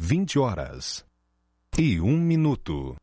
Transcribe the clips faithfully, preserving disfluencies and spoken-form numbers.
vinte horas e um minuto.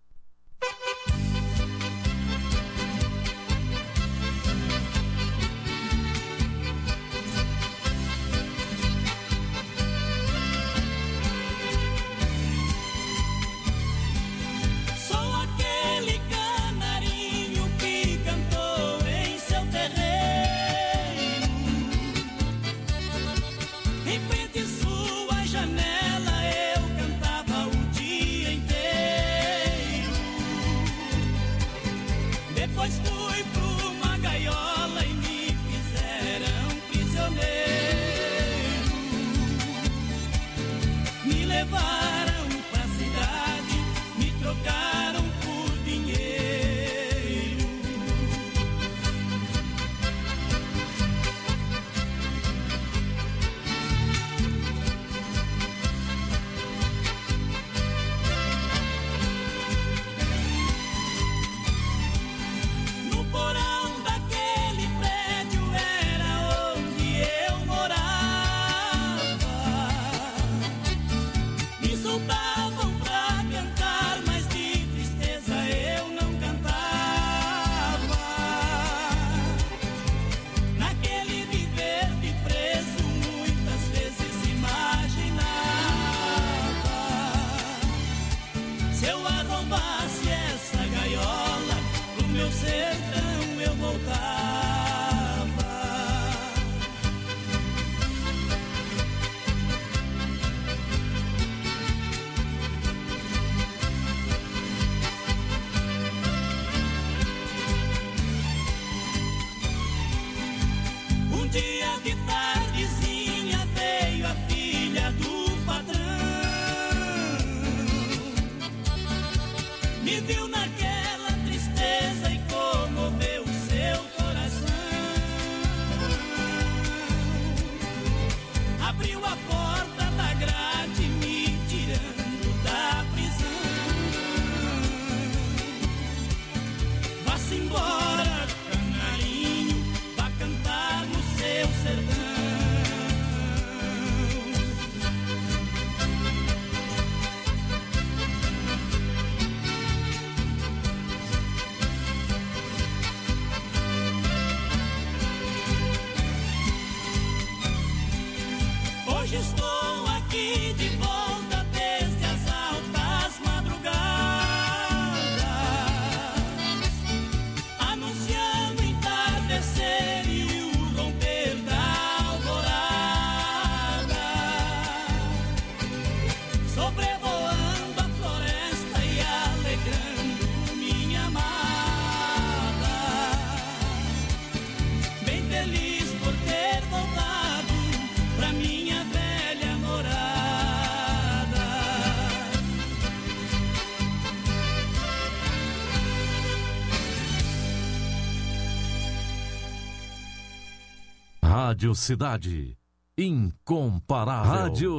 Rádio Cidade, incomparável. Rádio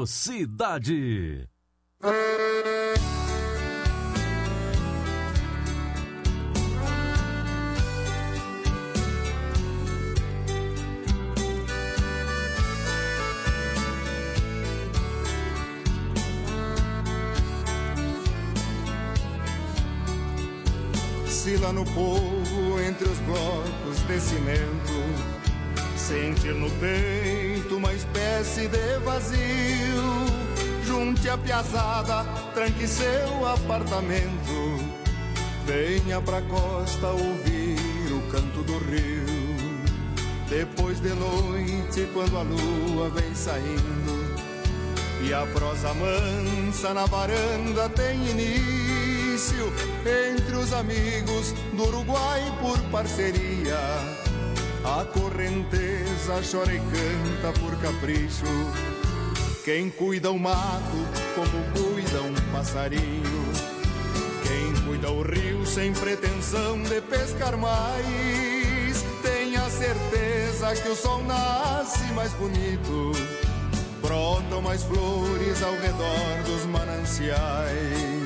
Cidade. Se lá no povo, entre os blocos de cimento, sentir no peito uma espécie de vazio, junte a piazada, tranque seu apartamento, venha pra costa ouvir o canto do rio. Depois de noite, quando a lua vem saindo e a prosa mansa na varanda tem início, entre os amigos do Uruguai por parceria, a correnteza chora e canta por capricho. Quem cuida o mato como cuida um passarinho, quem cuida o rio sem pretensão de pescar mais, tenha certeza que o sol nasce mais bonito, brotam mais flores ao redor dos mananciais.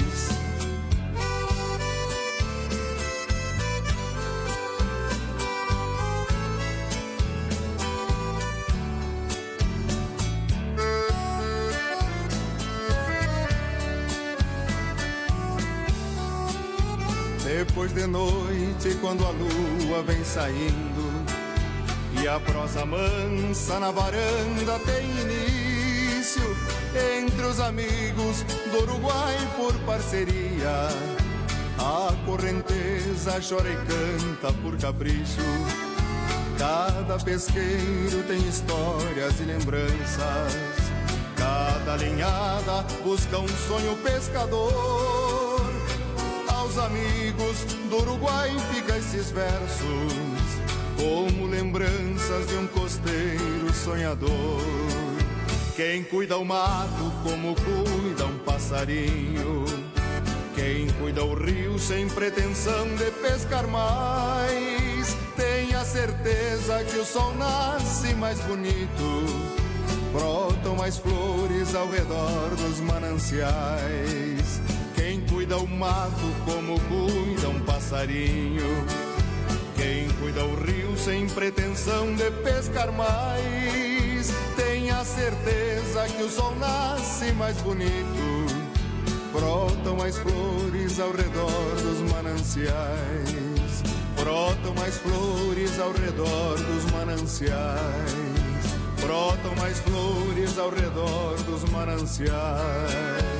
depois de noite, quando a lua vem saindo e a prosa mansa na varanda tem início, entre os amigos do Uruguai por parceria, a correnteza chora e canta por capricho. Cada pesqueiro tem histórias e lembranças, cada linhada busca um sonho pescador. Aos amigos do Uruguai fica esses versos, como lembranças de um costeiro sonhador. Quem cuida o mato como cuida um passarinho, quem cuida o rio sem pretensão de pescar mais, tem a certeza que o sol nasce mais bonito, brotam mais flores ao redor dos mananciais. Quem cuida o mato como cuida um passarinho, quem cuida o rio sem pretensão de pescar mais, tem a certeza que o sol nasce mais bonito, brotam mais flores ao redor dos mananciais, brotam mais flores ao redor dos mananciais, brotam mais flores ao redor dos mananciais.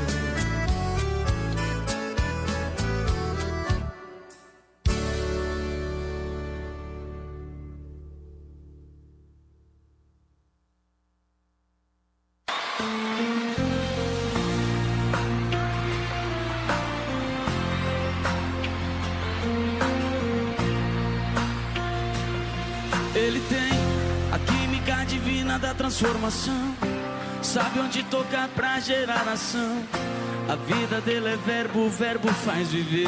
Ele tem a química divina da transformação, sabe onde tocar pra gerar ação. A vida dele é verbo, o verbo faz viver.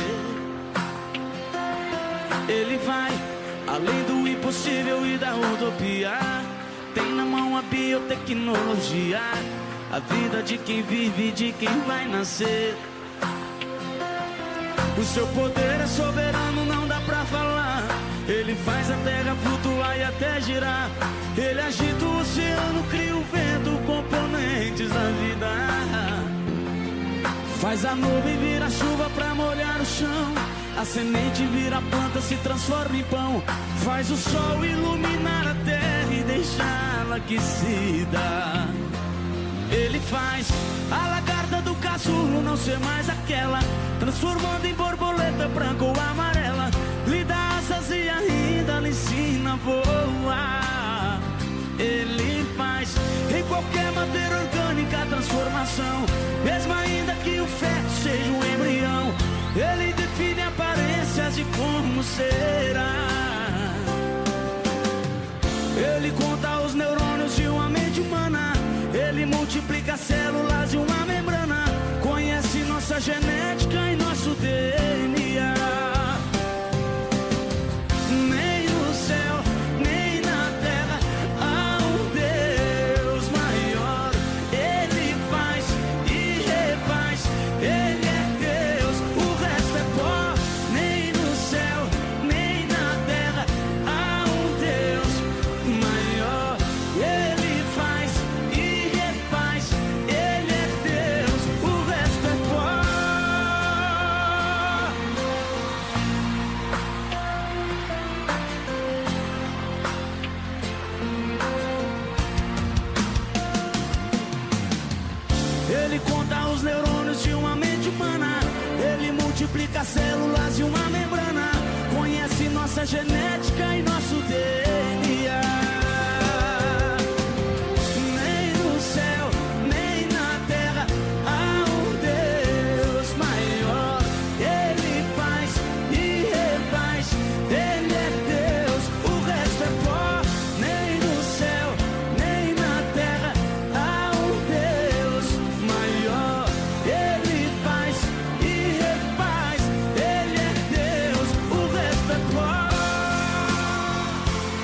Ele vai além do impossível e da utopia, tem na mão a biotecnologia, a vida de quem vive e de quem vai nascer. O seu poder é soberano, não dá pra falar. Ele faz a terra flutuar e até girar. Ele agita o oceano, cria o vento, componentes da vida. Faz a nuvem virar chuva pra molhar o chão, a semente vira planta, se transforma em pão. Faz o sol iluminar a terra e deixá-la aquecida. Ele faz a lagarta do casulo não ser mais aquela, transformando em borboleta branca ou amarela. Lhe dá asas e ainda lhe ensina a voar. Ele faz em qualquer matéria orgânica a transformação, mesmo ainda que o feto seja um embrião. Ele define aparências de como será. Ele conta os neurônios de uma mente humana, ele multiplica células de uma membrana, conhece nossa genética e nosso D N A. Nem no céu, nem na terra há um Deus maior. Ele faz e refaz, ele é Deus, o resto é pó. Nem no céu, nem na terra há um Deus maior. Ele faz e refaz, ele é Deus, o resto é pó. Ele conta os neurônios de uma mente humana, ele multiplica células de uma membrana, conhece nossa genética e nosso D N A. Nem no céu, nem na terra há um Deus maior. Ele faz e refaz, ele é Deus, o resto é pó. Nem no céu, nem na terra há um Deus maior. Ele faz e refaz, ele é Deus, o resto é pó.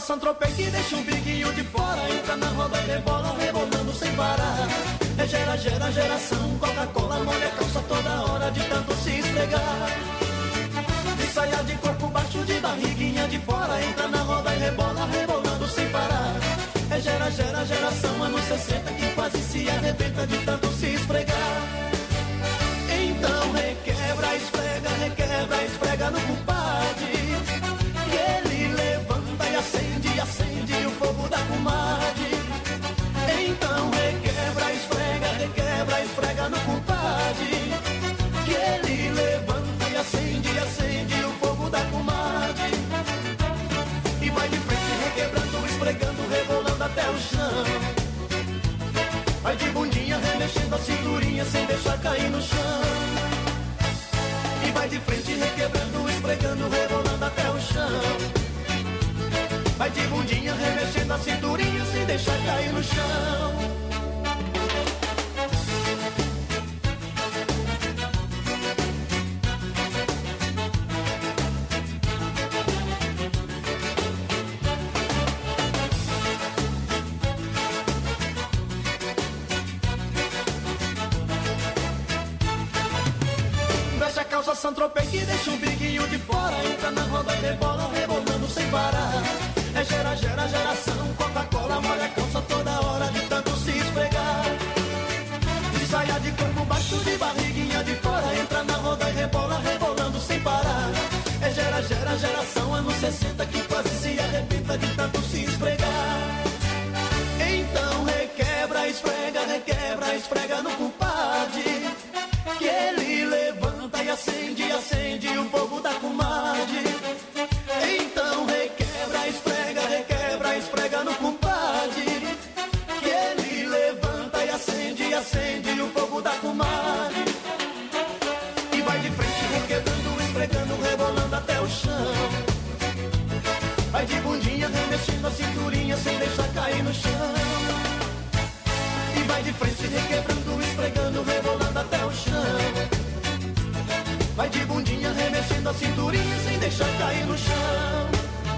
Saint-Tropez que deixa um biguinho de fora. Entra na roda e rebola, rebolando sem parar. É gera, gera, geração. Coca-Cola molha a calça toda hora de tanto se esfregar. De saia de corpo baixo, de barriguinha de fora. Entra na roda e rebola, rebolando sem parar. É gera, gera, geração. Anos sessenta que quase se arrebenta de tanto se esfregar. Então requebra, esfrega, requebra, esfrega no compadre. E ele levanta e acende, acende o fogo da comadre. Então requebra, esfrega, requebra, esfrega no compadre. Que ele levanta e acende, acende o fogo da comadre. E vai de frente requebrando, esfregando, rebolando até o chão. Vai de bundinha remexendo a cinturinha sem deixar cair no chão. E vai de frente requebrando, esfregando, rebolando até o chão. Vai de bundinha remexendo a cinturinha sem deixar cair no chão. Saint-Tropez que deixa um biguinho de fora. Entra na roda e rebola, rebolando sem parar. É gera, gera, geração. Coca-Cola molha a calça toda hora de tanto se esfregar. De saia de corpo baixo, de barriguinha de fora. Entra na roda e rebola, rebolando sem parar. É gera, gera, geração. Anos sessenta que quase se arrebenta de tanto se esfregar. Então requebra, esfrega, requebra, esfrega no compadre. Que ele levanta e acende, acende o fogo da comadre. Então requebra, esfrega, requebra, esfrega no compadre. Que ele levanta e acende, acende o fogo da comadre. E vai de frente requebrando, esfregando, rebolando até o chão. Vai de bundinha remexendo a cinturinha sem deixar cair no chão. E vai de frente requebrando, esfregando, rebolando até o chão. Vai de bundinha remexendo a cinturinha sem deixar cair no chão.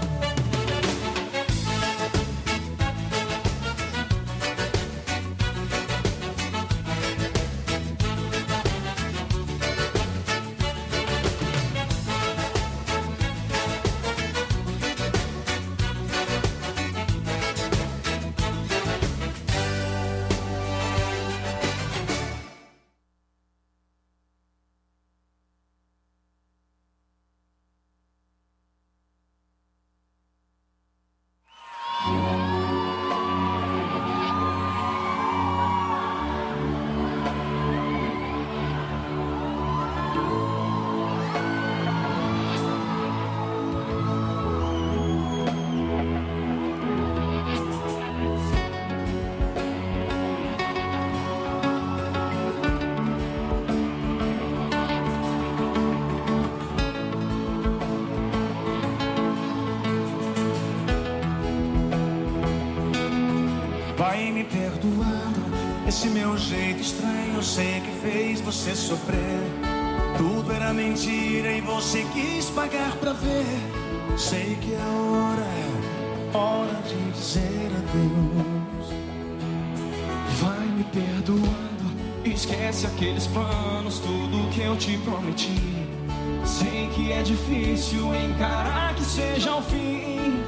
Esse meu jeito estranho, eu sei que fez você sofrer. Tudo era mentira e você quis pagar pra ver. Sei que a hora é hora de dizer adeus. Vai me perdoando, esquece aqueles planos, tudo que eu te prometi. Sei que é difícil encarar que seja o fim,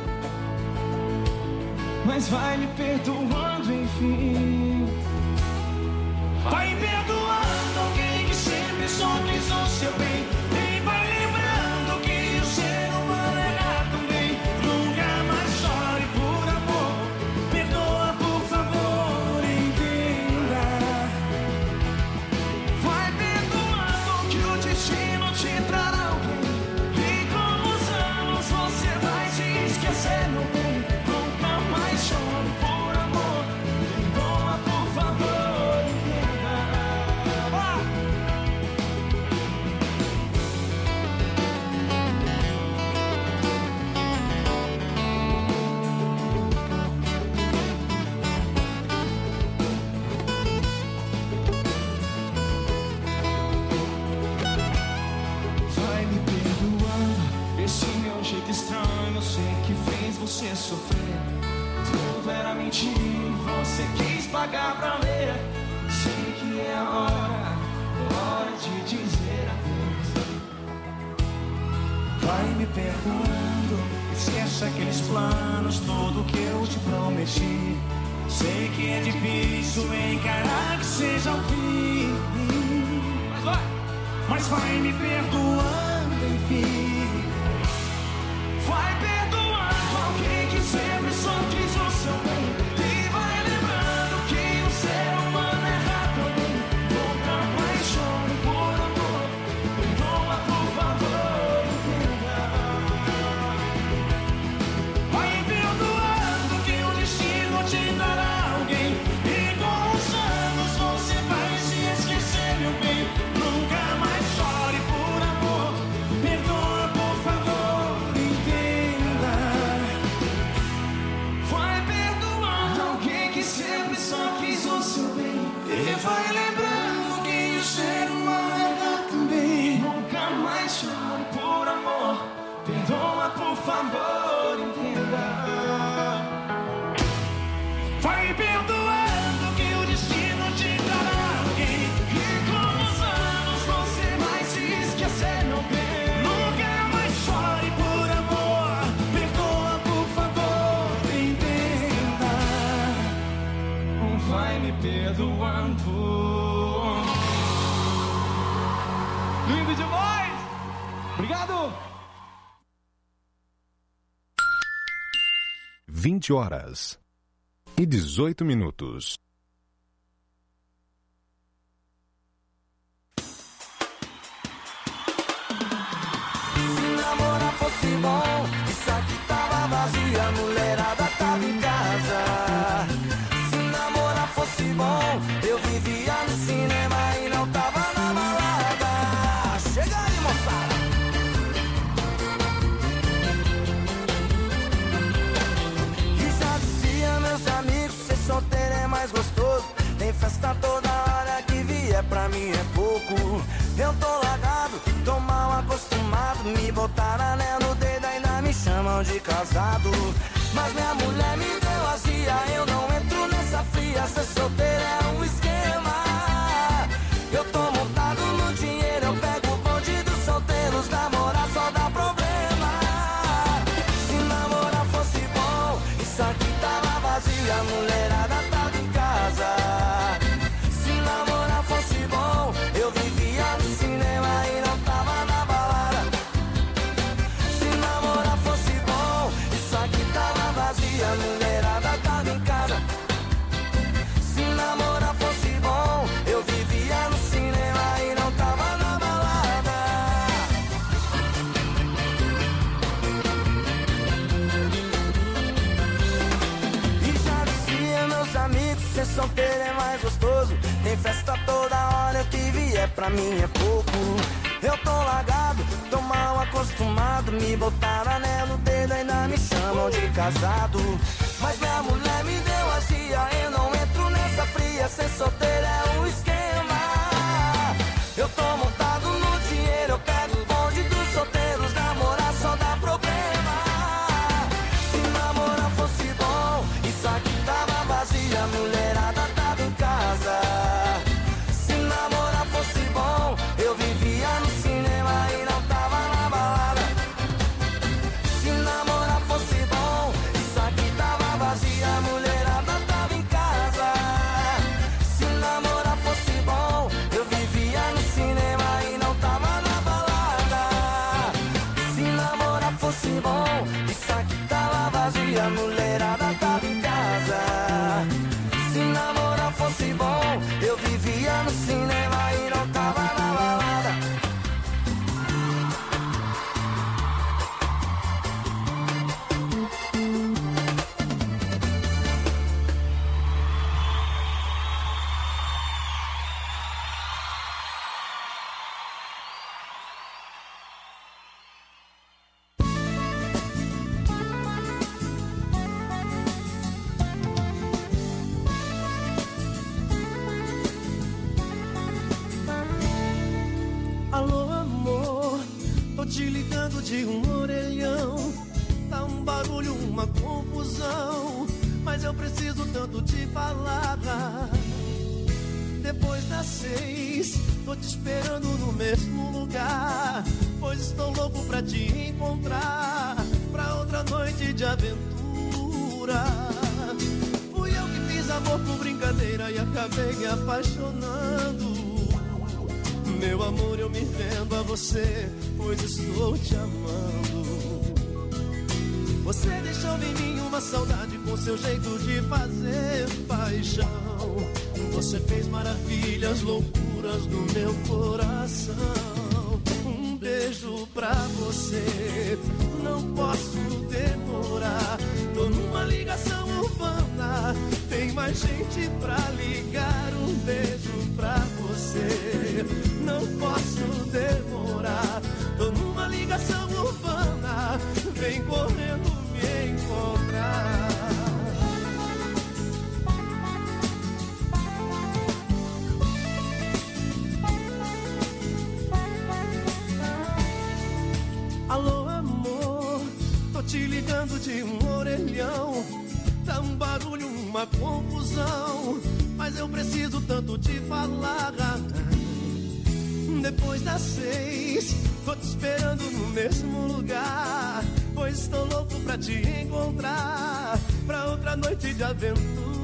mas vai me perdoando enfim. Vai perdoando alguém que sempre só quis o seu bem. E vai lembrando que o ser humano erra também. Nunca mais chore por amor. Perdoa, por favor, entenda. Vai perdoando que o destino te trará alguém. E com os anos você vai se esquecer, meu bem. Nunca mais chore por amor. Perdoa, por favor. mentir, você quis pagar pra ver. Sei que é a hora, hora de dizer adeus. Vai me perdoando, esquece aqueles planos, tudo que eu te prometi. Sei que é difícil encarar que seja o fim, mas vai, mas vai me perdoando, enfim. Vai perdoando alguém que sempre só quis o seu bem. E vai lembrando que o ser humano erra também. Nunca mais chore por amor, perdoa por favor, entenda. Vai perdoando que o destino te dará alguém. E com os anos você vai se esquecer, meu bem. Nunca mais chore por amor, perdoa por favor, entenda. Vai perdoando alguém que sempre só quis o seu bem. E vai lembrando que o ser humano erra também. Nunca mais chore por amor, perdoa por favor, entenda. Vai perdoando que o destino te dará alguém. E com os anos você vai se esquecer, meu bem. Nunca mais chore por amor, perdoa por favor, entenda. Vai me perdoando. Lindo demais! Obrigado! vinte horas e dezoito minutos. Se namorar fosse bom, isso aqui tava vazio, a mulherada tava em casa. Se namorar fosse bom, eu vivia no cinema e não tava na balada. Chega aí, moçada! E já dizia meus amigos, ser solteiro é mais gostoso. Tem festa toda hora, que vier pra mim é pouco. Eu tô largado, tô mal acostumado. Me botaram anel no dedo, ainda me chamam de casado. Mas minha mulher me deu azia, eu não entro nessa fria. Ser solteiro é um esquema. Eu tô montado no dinheiro, eu pego o bonde dos solteiros. Namorar só dá problema. Se namorar fosse bom, isso aqui tava vazio, a mulherada tava em casa. Se namorar fosse bom, eu vivia no cinema e não tava na balada. Se namorar fosse bom, isso aqui tava vazio, a mulherada tava em casa. Se namorar fosse bom, eu vivia no cinema e não tava na balada. E já dizia meus amigos, ser solteiro é mais gostoso. Tem festa toda hora, o que vier pra mim é pouco. Eu tô largado, tô mal acostumado. Me botaram anel no dedo, ainda me chamam de casado. Mas minha mulher me deu azia, eu não entro nessa fria. Ser solteiro é um esquema. Eu tô montado no dinheiro, eu pego o bonde dos solteiros. Namorar só dá problema. Se namorar fosse bom, isso aqui tava vazio, a mulherada tava em casa. Se namorar fosse bom, eu vivia no cinema e não tava na balada. Se namorar fosse bom, isso aqui tava vazio, a mulherada tava em casa. Se namorar fosse bom, eu vivia no cinema e não tava na balada. Se namorar fosse bom, isso aqui tava vazio, a mulherada tava em casa. Se namorar fosse bom, eu vivia no cinema e não tava na balada. Alô, amor, tô te ligando de um orelhão. Tá um barulho, uma confusão, mas mas eu preciso tanto te falar. Depois das seis, tô te esperando no mesmo lugar, pois estou louco pra te encontrar, pra outra noite de aventura. Fui eu que fiz amor por brincadeira e acabei me apaixonando. Meu amor, eu me rendo a você, pois estou te amando. Você deixou em mim uma saudade com seu jeito de fazer paixão. Você fez maravilhas, loucuras no meu coração. Um beijo pra você, não posso demorar. Tô numa ligação urbana, tem mais gente pra ligar. Um beijo pra você, não posso demorar. Tô numa ligação urbana, vem correndo me encontrar. Alô, amor, tô te ligando de um orelhão. Tá um barulho, uma confusão, mas eu preciso tanto te falar. Depois das seis, tô te esperando no mesmo lugar, pois estou louco pra te encontrar, pra outra noite de aventura.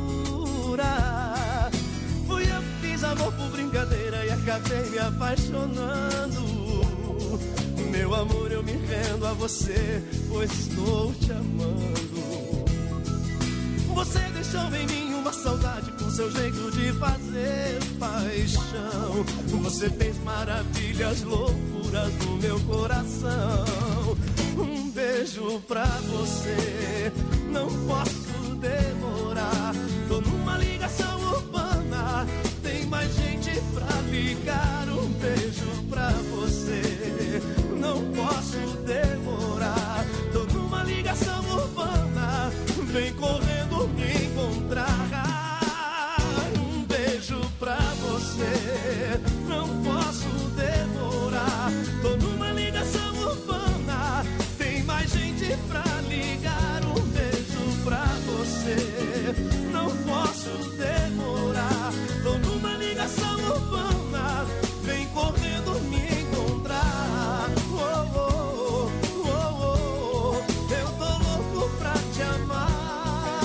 Fui eu que fiz amor por brincadeira e acabei me apaixonando. Meu amor, eu me rendo a você, pois estou te amando. Você deixou em mim uma saudade com seu jeito de fazer paixão. Você fez maravilhas, loucuras no meu coração. Um beijo pra você, não posso demorar. Tô numa ligação urbana, tem mais gente pra ligar. Um beijo pra você, não posso demorar. Tô numa ligação urbana, vem correndo me encontrar. Um beijo pra você, não posso demorar. Tô numa ligação urbana, tem mais gente pra ligar. Um beijo pra você, não posso demorar. Tô numa ligação urbana, vem correndo me encontrar. Oh, oh, oh, oh, oh. Eu tô louco pra te amar.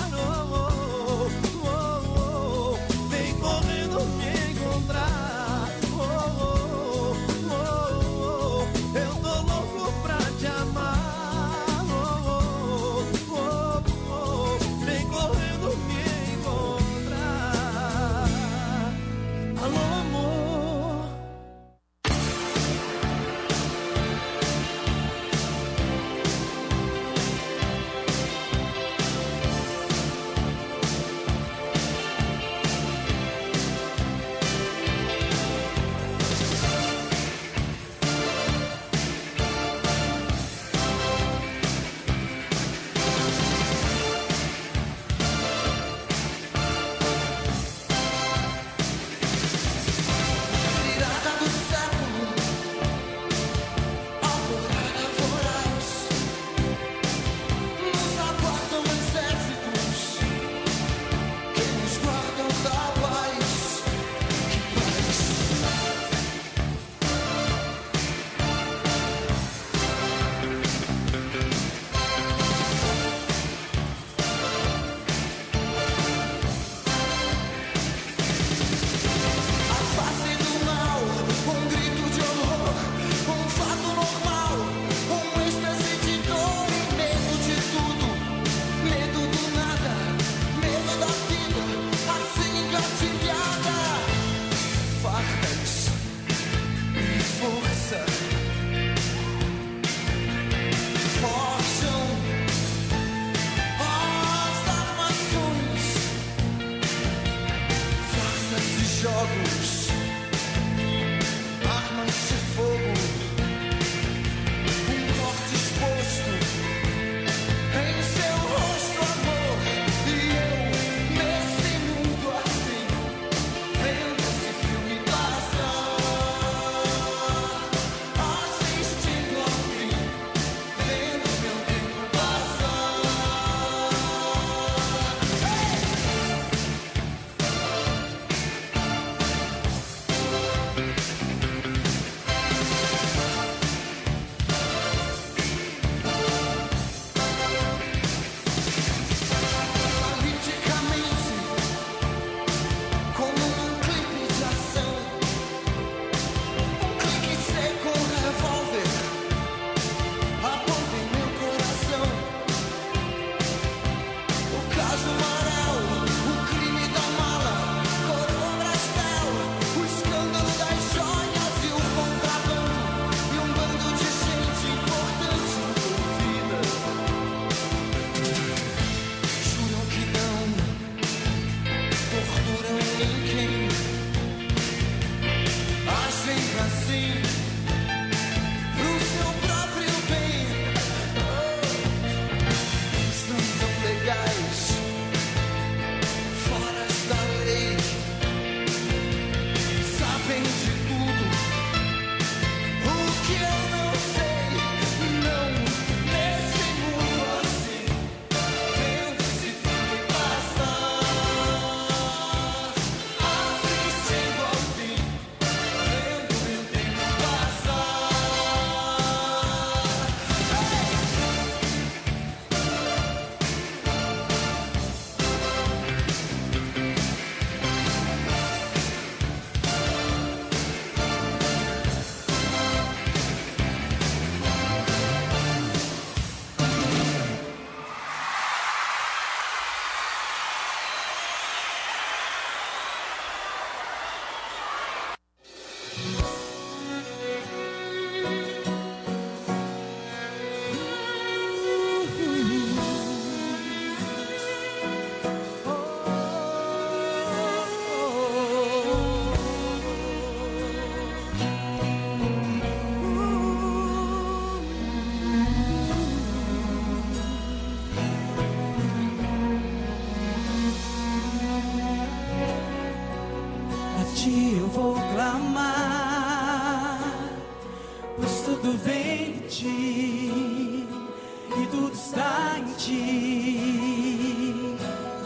Eu vou clamar, pois tudo vem de ti e tudo está em ti.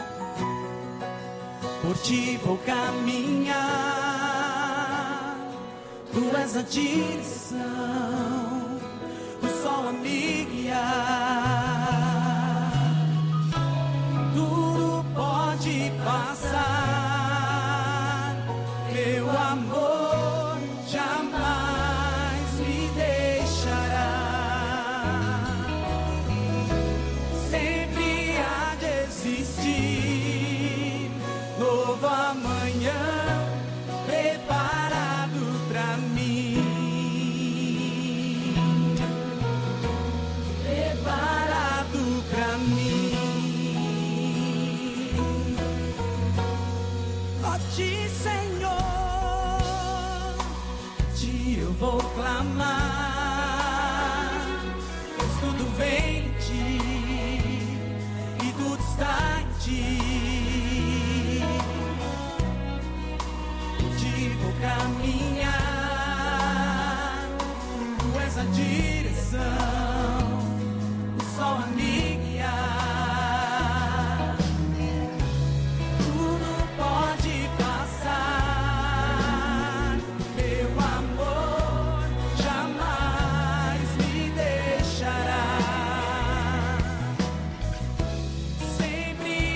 Por ti vou caminhar, tu és a direção, o sol a me guiar. Tudo pode passar, meu amor jamais me deixará. Sempre há de existir novo amanhã preparado pra mim, preparado pra mim. Ó ti, Senhor, eu vou clamar, pois tudo vem de ti e tudo está em ti. Por ti vou caminhar, tu és a direção, o sol a me guiar. Tudo pode passar, meu amor jamais me deixará. Sempre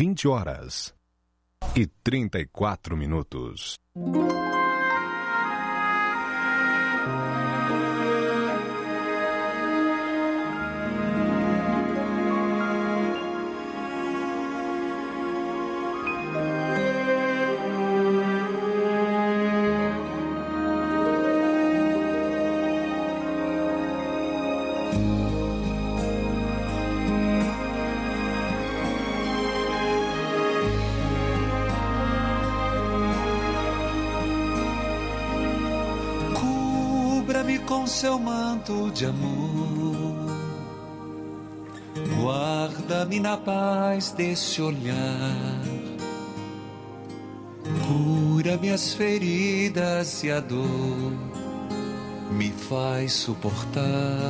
vinte horas e trinta e quatro minutos. Com seu manto de amor, guarda-me na paz desse olhar, cura minhas feridas e a dor me faz suportar.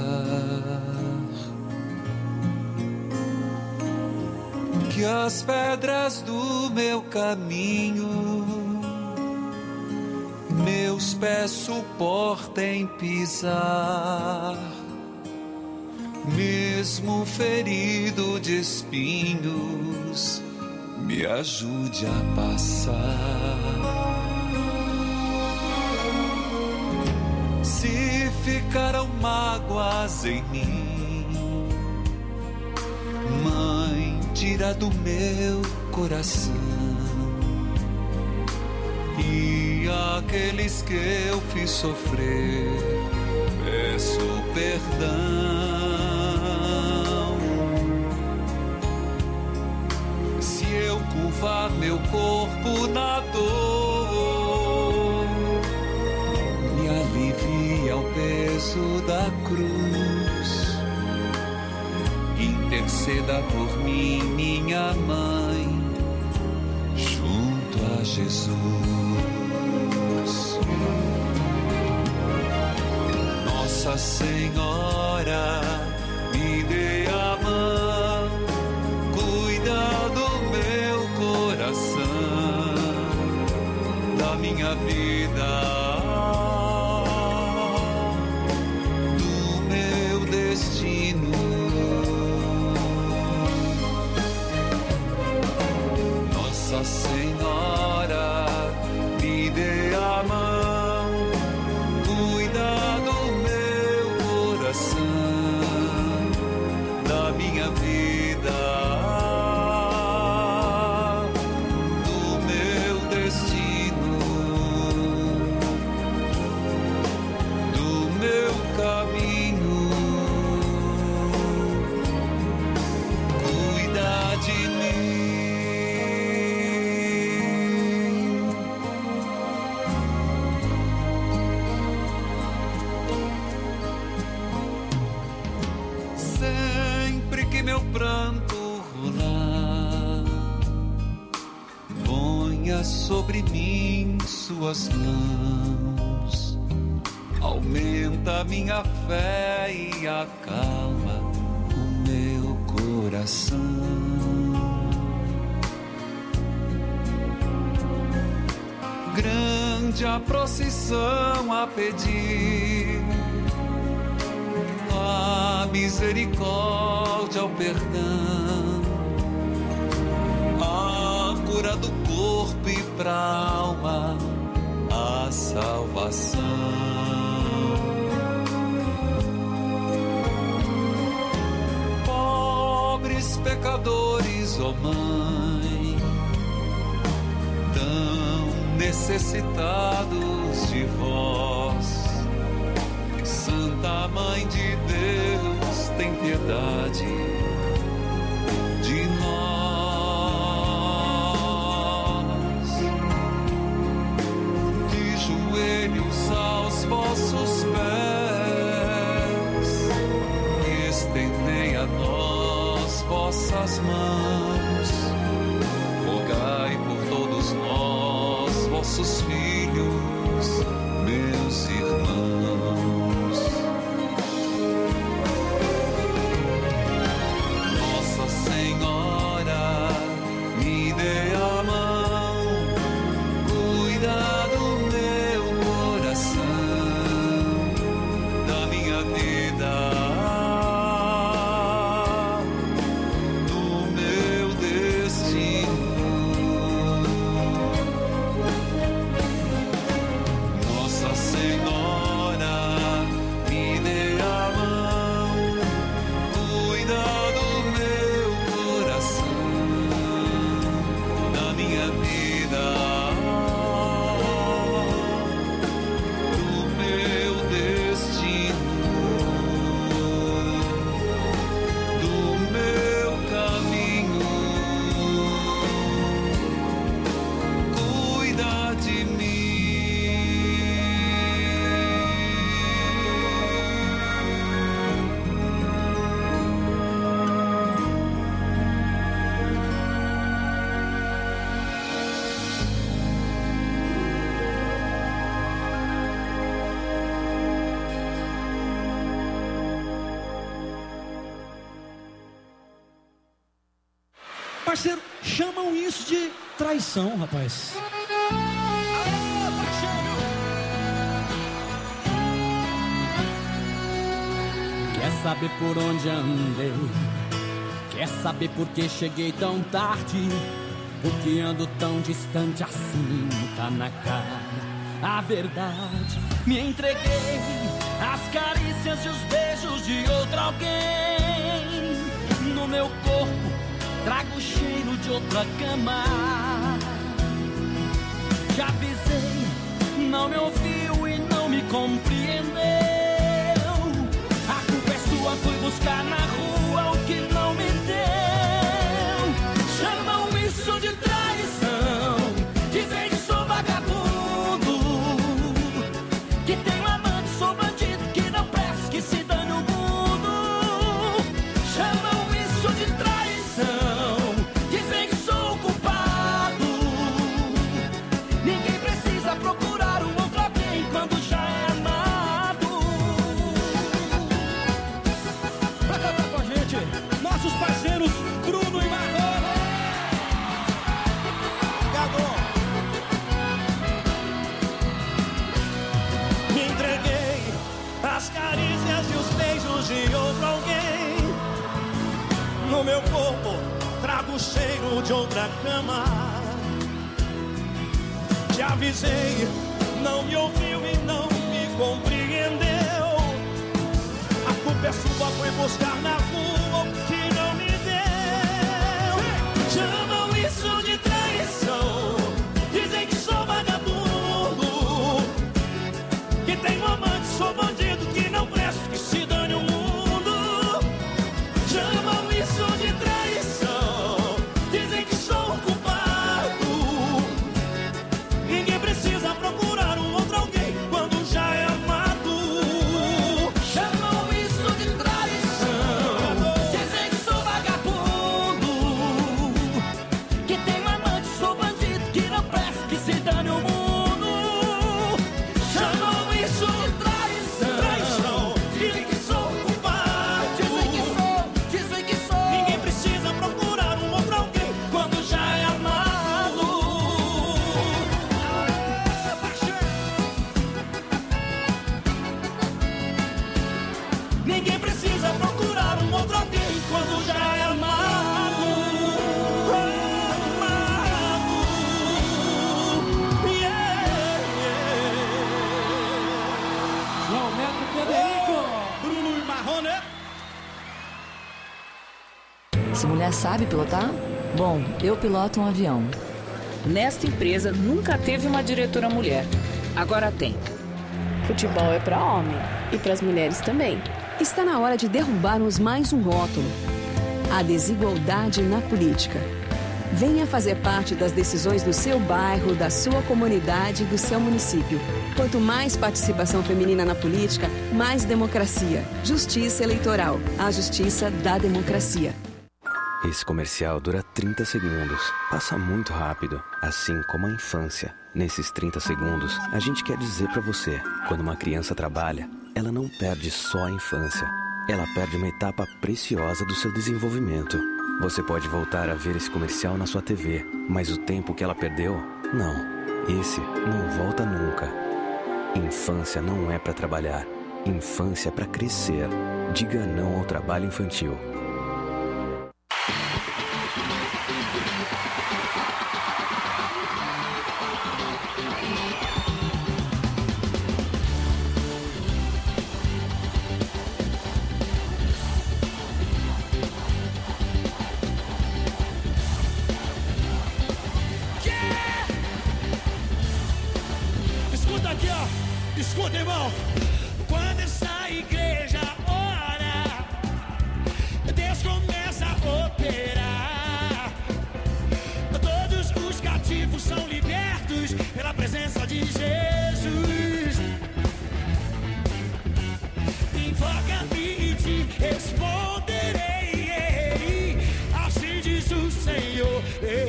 Que as pedras do meu caminho meus pés suportem pisar, mesmo ferido de espinhos, me ajude a passar. Se ficaram mágoas em mim, Mãe, tira do meu coração. E aqueles que eu fiz sofrer, peço perdão. Se eu curvar meu corpo na dor, me alivia o peso da cruz. Interceda por mim, minha mãe, junto a Jesus. Nossa Senhora, me dê a mão, cuida do meu coração, da minha vida, do meu destino. Nossa Senhora, me dê a mão, cuida do meu coração, da minha vida, do meu destino, do meu caminho, cuida de mim. Meu pranto rolar, ponha sobre mim suas mãos, aumenta minha fé e acalma o meu coração. Grande a procissão a pedir a misericórdia, o perdão, a cura do corpo e pra alma, a salvação. Pobres pecadores, ó Mãe, tão necessitados de vós, Santa Mãe de Deus, tem piedade de nós. De joelhos aos vossos pés, estendei a nós vossas mãos, rogai por todos nós, vossos filhos, meus irmãos. Meu Parceiro, chamam isso de traição, rapaz. Quer saber por onde andei? Quer saber por que cheguei tão tarde? Por que ando tão distante assim? Tá na cara a verdade. Me entreguei às carícias e os beijos de outro alguém. No meu corpo trago o cheiro de outra cama. Já avisei, não me ouviu e não me compreendeu. A culpa é sua, fui buscar na rua o que não me deu. Chamam isso de traição, dizem que sou vagabundo, que tenho amante, sou bandido, que não presto, que se dane o mundo. Chamam isso de traição, dizem que sou o culpado. Ninguém precisa procurar um outro alguém quando já é amado. Pra cantar com a gente, nossos parceiros Bruno e Marrone. Me entreguei às carícias e os beijos de outro alguém. No meu corpo trago o cheiro de outra cama. Te avisei, não me ouviu e não me compreendeu. A culpa é sua, foi buscar na rua o que não me deu. Chamam isso de traição, dizem que sou vagabundo, que tenho amante, sou bandido, que não presto, que se dane o mundo. Chamam isso de traição, dizem que sou o culpado. Ninguém precisa procurar um outro alguém quando já é amado. Chamam isso de traição, dizem que sou vagabundo, que tenho amante, sou bandido, que não presto, que se dane o mundo. Chamam isso de traição, dizem que sou o culpado. Dizem que sou, dizem que sou. Ninguém precisa procurar um outro alguém quando já é amado. Ninguém precisa procurar um outro alguém quando já é amado. Amado. Yeah, João Neto Federico, Bruno e Marrone. Se mulher sabe pilotar? Bom, eu piloto um avião. Nesta empresa nunca teve uma diretora mulher. Agora tem. Futebol é para homem e para as mulheres também. Está na hora de derrubarmos mais um rótulo: a desigualdade na política. Venha fazer parte das decisões do seu bairro, da sua comunidade e do seu município. Quanto mais participação feminina na política, mais democracia. Justiça Eleitoral, a justiça da democracia. Esse comercial dura trinta segundos. Passa muito rápido, assim como a infância. Nesses trinta segundos, a gente quer dizer pra você: quando uma criança trabalha, ela não perde só a infância. Ela perde uma etapa preciosa do seu desenvolvimento. Você pode voltar a ver esse comercial na sua T V, mas o tempo que ela perdeu, não. Esse não volta nunca. Infância não é pra trabalhar. Infância é pra crescer. Diga não ao trabalho infantil. Escuta aqui, ó. Escuta, irmão. Quando essa igreja ora, Deus começa a operar. Todos os cativos são libertos pela presença de Jesus. Invoca-me e te responderei. Assim diz o Senhor.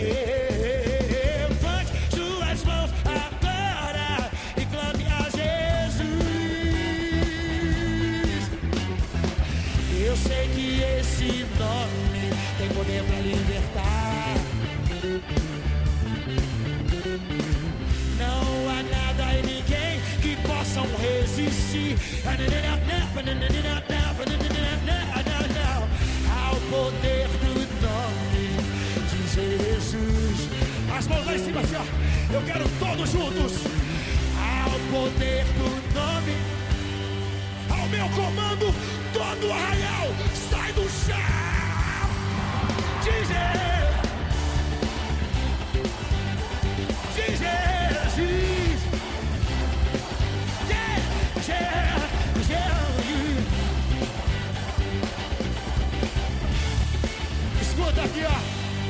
Levante suas mãos agora e clame a Jesus. Eu sei que esse nome tem poder para libertar. Ao poder do nome de Jesus. As mãos lá em cima assim, ó. Eu quero todos juntos. Ao poder do nome, ao meu comando, todo o arraial sai do chão. Diz Diz Jesus. Yeah, yeah, yeah. Escuta aqui, ó.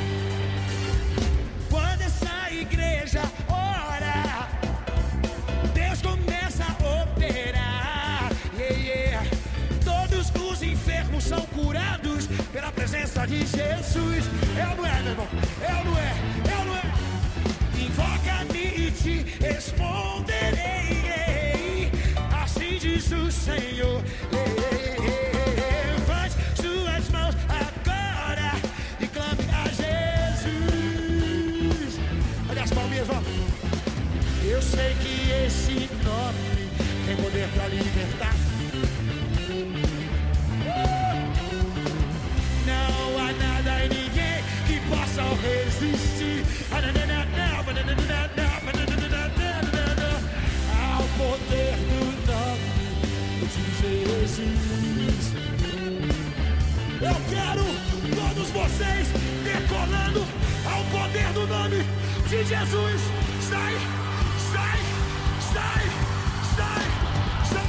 Quando essa igreja ora, Deus começa a operar. Yeah, yeah. Todos os enfermos são curados pela presença de Jesus. É ou não é, meu irmão? É ou não é? É ou não é? Invoca-me e te responderei. Assim diz o Senhor. Levante suas mãos agora e clame a Jesus. Olha as palminhas, ó. Eu sei que esse nome tem poder pra libertar. Não há nada e ninguém que possa resistir ao poder do nome de Jesus. Eu quero todos vocês decolando ao poder do nome de Jesus. Sai, sai, sai, sai, sai.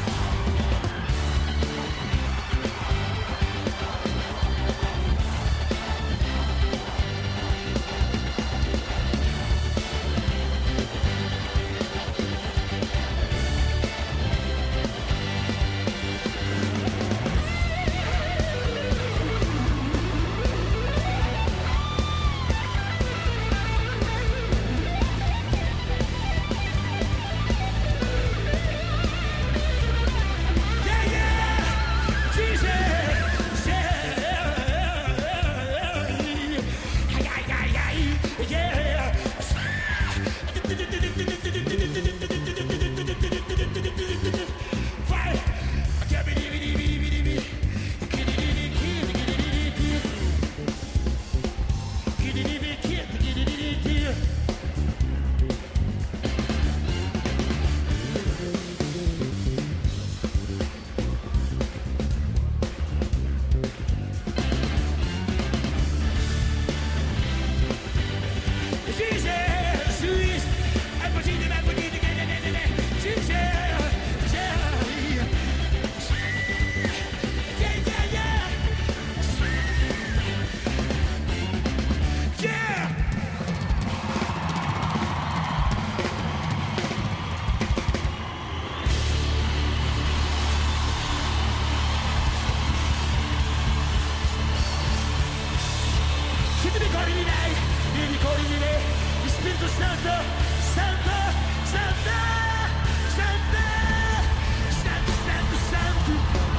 Espírito Santo, Santo, Santo, Santo, Santo, Santo, Santo.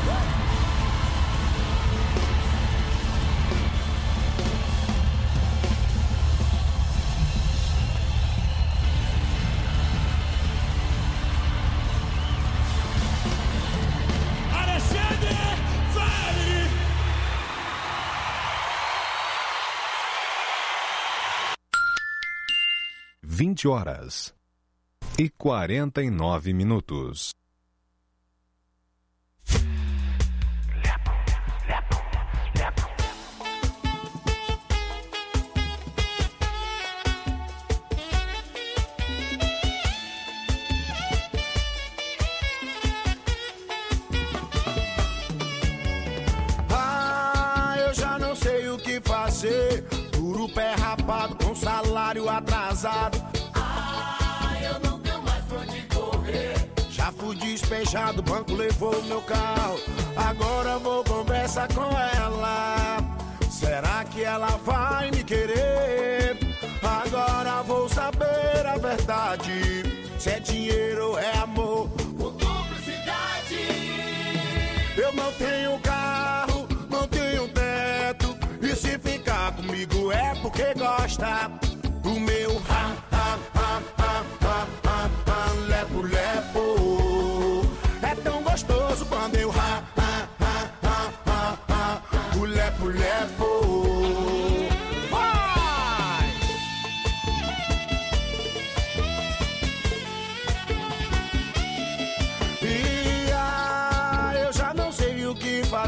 Alexandre, vai! vinte horas e quarenta e nove minutos. Ah, eu já não sei o que fazer. Duro pé rapado com salário atrasado. Ah, eu não tenho mais pra onde correr. Já fui despejado, o banco levou o meu carro. Agora vou conversar com ela. Será que ela vai me querer? Agora vou saber a verdade. Se é dinheiro ou é amor por cumplicidade. Eu não tenho carro, não tenho teto. E se ficar comigo é porque gosta do meu ha, ha, ha, ha, ha, ha, ha, lepo, lepo. É tão gostoso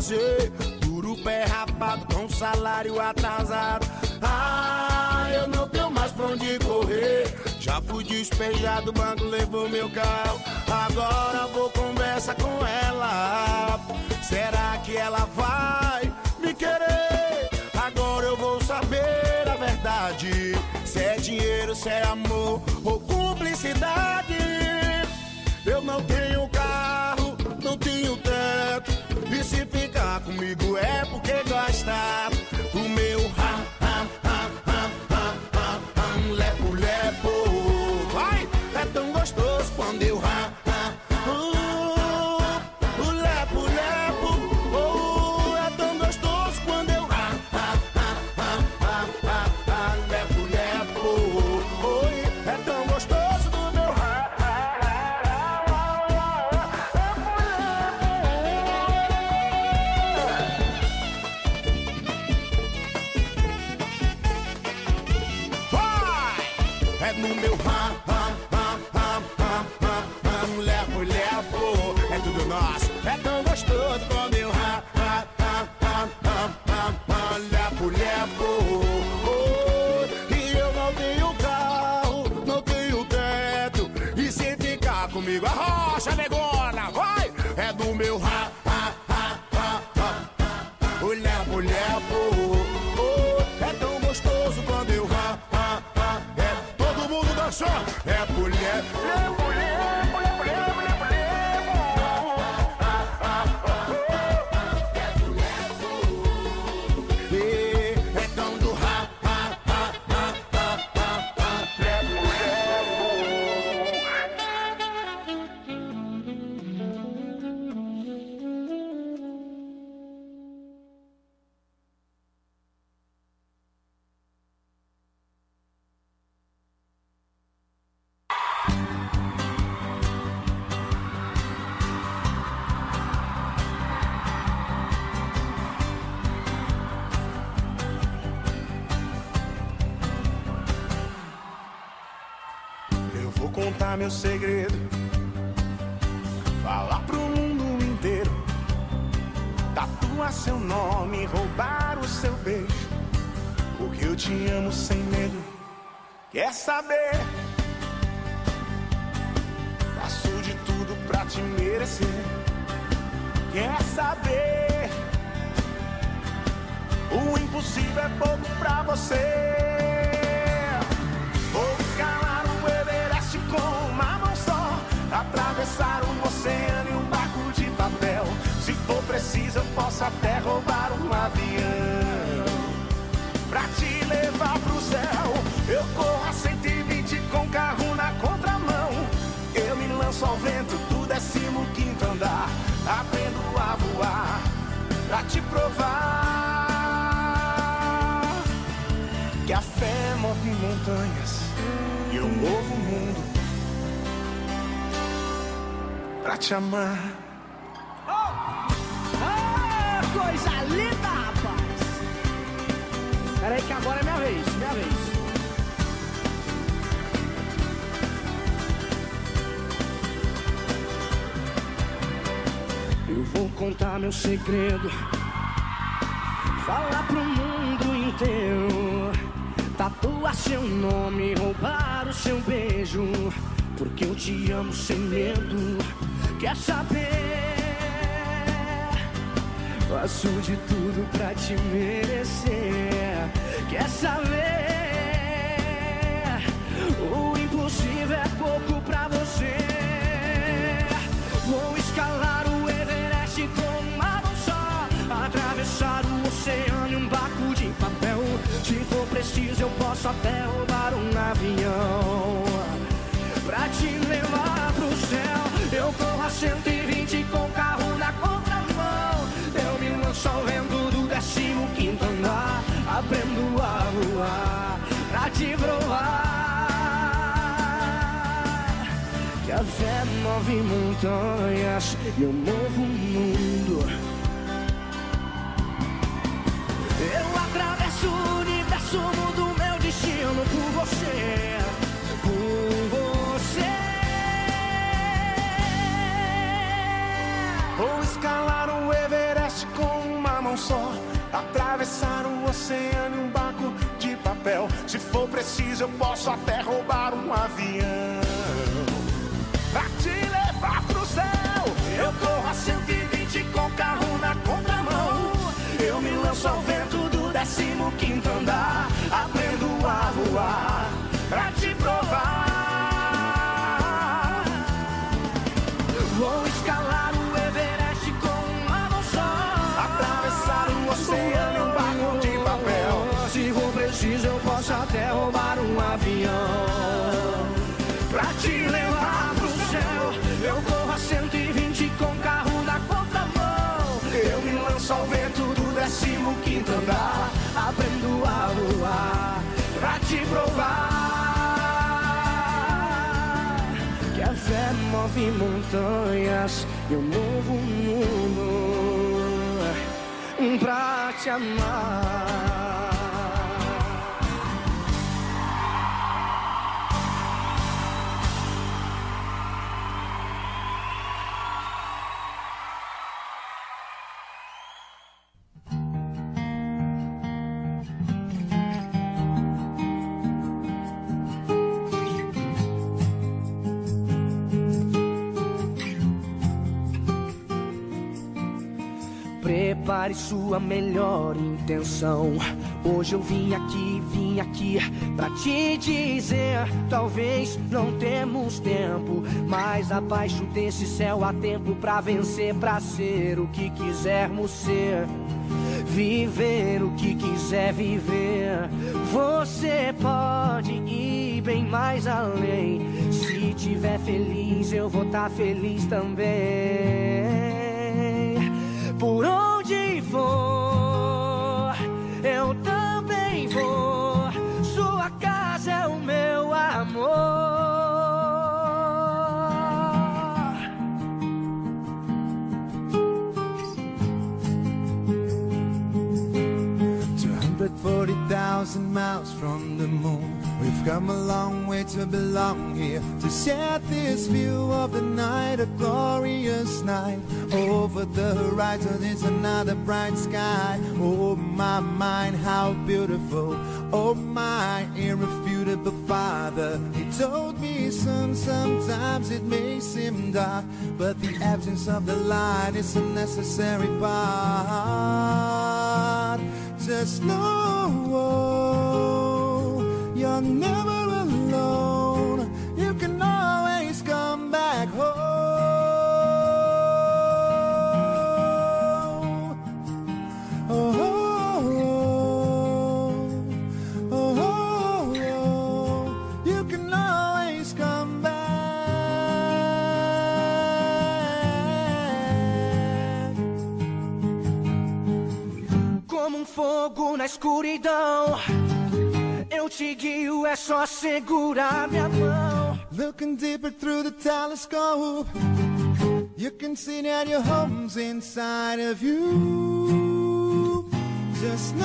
fazer? Duro pé rapado com salário atrasado. Ah, eu não tenho mais pra onde correr. Já fui despejado, o banco levou meu carro. Agora vou conversar com ela. Será que ela vai me querer? Agora eu vou saber a verdade. Se é dinheiro, se é amor ou cumplicidade. Eu não tenho carro, não tenho teto. E se ficar comigo é porque gosta. O meu ha, ha, ha, ha, ha, ha, ha, lepo, lepo. Vai, é tão gostoso quando eu ha, ha, uh, o lepo, lepo. Oh, é tão gostoso quando eu ha, ha, ha, ha, ha, ha, ha, lepo, lepo. Oi, é tão gostoso do meu ha, ha, é no meu ha, ha, ha, ha, ha, ha, ha, lepo, lepo. É tudo nosso, é tão gostoso quando eu ha, ha, ha, ha, ha, ha, ha, lepo, lepo. Oh, e eu não tenho carro, não tenho teto. E se ficar comigo a rocha negona, vai! É do meu ha, ha, ha, ha, ha, ha, o lepo, lepo. Oh, é tão gostoso quando eu ha, ha, ha, é todo mundo dançou. É mulher, é mulher, mulher, mulher, mulher, mulher. Ah, ah, ah. É mulher, é tão do ha, ha, ha, ha, ha, ha, ha. É mulher. Eu vou contar meu segredo, falar pro mundo inteiro, tatuar seu nome, roubar o seu beijo, porque eu te amo sem medo. Quer saber? Faço de tudo pra te merecer. Quer saber? O impossível é pouco pra você. Vou escalar o Everest com uma mão só, atravessar o oceano em um barco de papel. Se for preciso eu posso até roubar um avião pra te levar pro céu. Eu corro a cento e vinte com carro na contramão. Eu me lanço ao vento do décimo quinto andar. Aprendo a voar pra te provar que a fé move montanhas e eu movo o mundo pra te amar. Oh! Ah, coisa linda, rapaz! Peraí que agora é minha vez, minha vez. Eu vou contar meu segredo, falar pro mundo inteiro, tatuar seu nome, roubar o seu beijo, porque eu te amo sem medo. Quer saber? Faço de tudo pra te merecer. Quer saber? O impossível é pouco pra você. Vou escalar o Everest com uma mão só, atravessar o oceano em um barco de papel. Se for preciso eu posso até roubar um avião pra te levar pro céu. Eu corro a cento e vinte com o carro na contramão. Eu me lanço ao vento do décimo quinto andar. Aprendo a voar pra te provar que a fé move montanhas e eu movo o mundo. Eu atravesso o universo, mudo meu destino por você, por você. Vou escalar o Everest com só. Atravessar o oceano em um barco de papel. Se for preciso eu posso até roubar um avião pra te levar pro céu. Eu corro a cento e vinte com o carro na contramão. Eu me lanço ao vento do décimo quinto andar. Aprendo a voar pra te provar. Vou escalar o Everest com uma mão só. Atravessar o oceano em um barco de papel. Se for preciso eu posso até roubar um avião pra te levar pro céu. Eu corro a cento e vinte com o carro na contramão. Eu me lanço ao vento do décimo quinto andar. Aprendo a voar pra te provar que a fé move montanhas. Eu movo o mundo pra te amar. Prepare sua melhor intenção. Hoje eu vim aqui, vim aqui pra te dizer: talvez não temos tempo, mas abaixo desse céu há tempo pra vencer, pra ser o que quisermos ser, viver o que quiser viver. Você pode ir bem mais além. Se tiver feliz, eu vou estar feliz também. Por onde for, eu também vou. Sua casa é o meu amor. two hundred forty thousand miles from the moon. We've come a long way to belong here, to share this view of the night, a glorious night. Over the horizon is another bright sky. Oh my mind, how beautiful. Oh my irrefutable Father. He told me, son, sometimes it may seem dark, but the absence of the light is a necessary part. Just know you're never alone. You can always come back home. Oh, oh, oh, oh, oh, oh. You can always come back. Como um fogo na escuridão, eu te guio, é só segurar minha mão. Looking deeper through the telescope, you can see that your home's inside of you. Just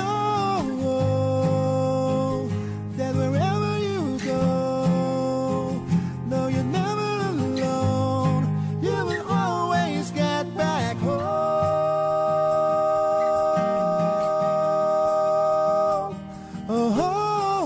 know that wherever you go, no, you're never alone. You will always get back home. Oh, oh.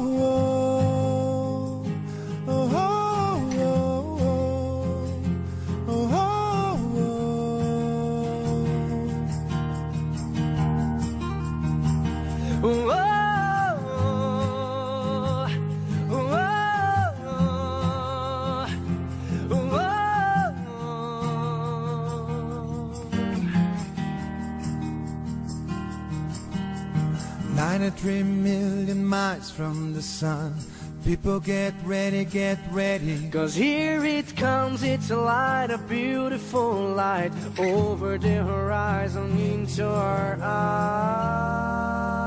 ninety-three million miles from the sun. People get ready, get ready. Cause here it comes, it's a light, a beautiful light, over the horizon into our eyes.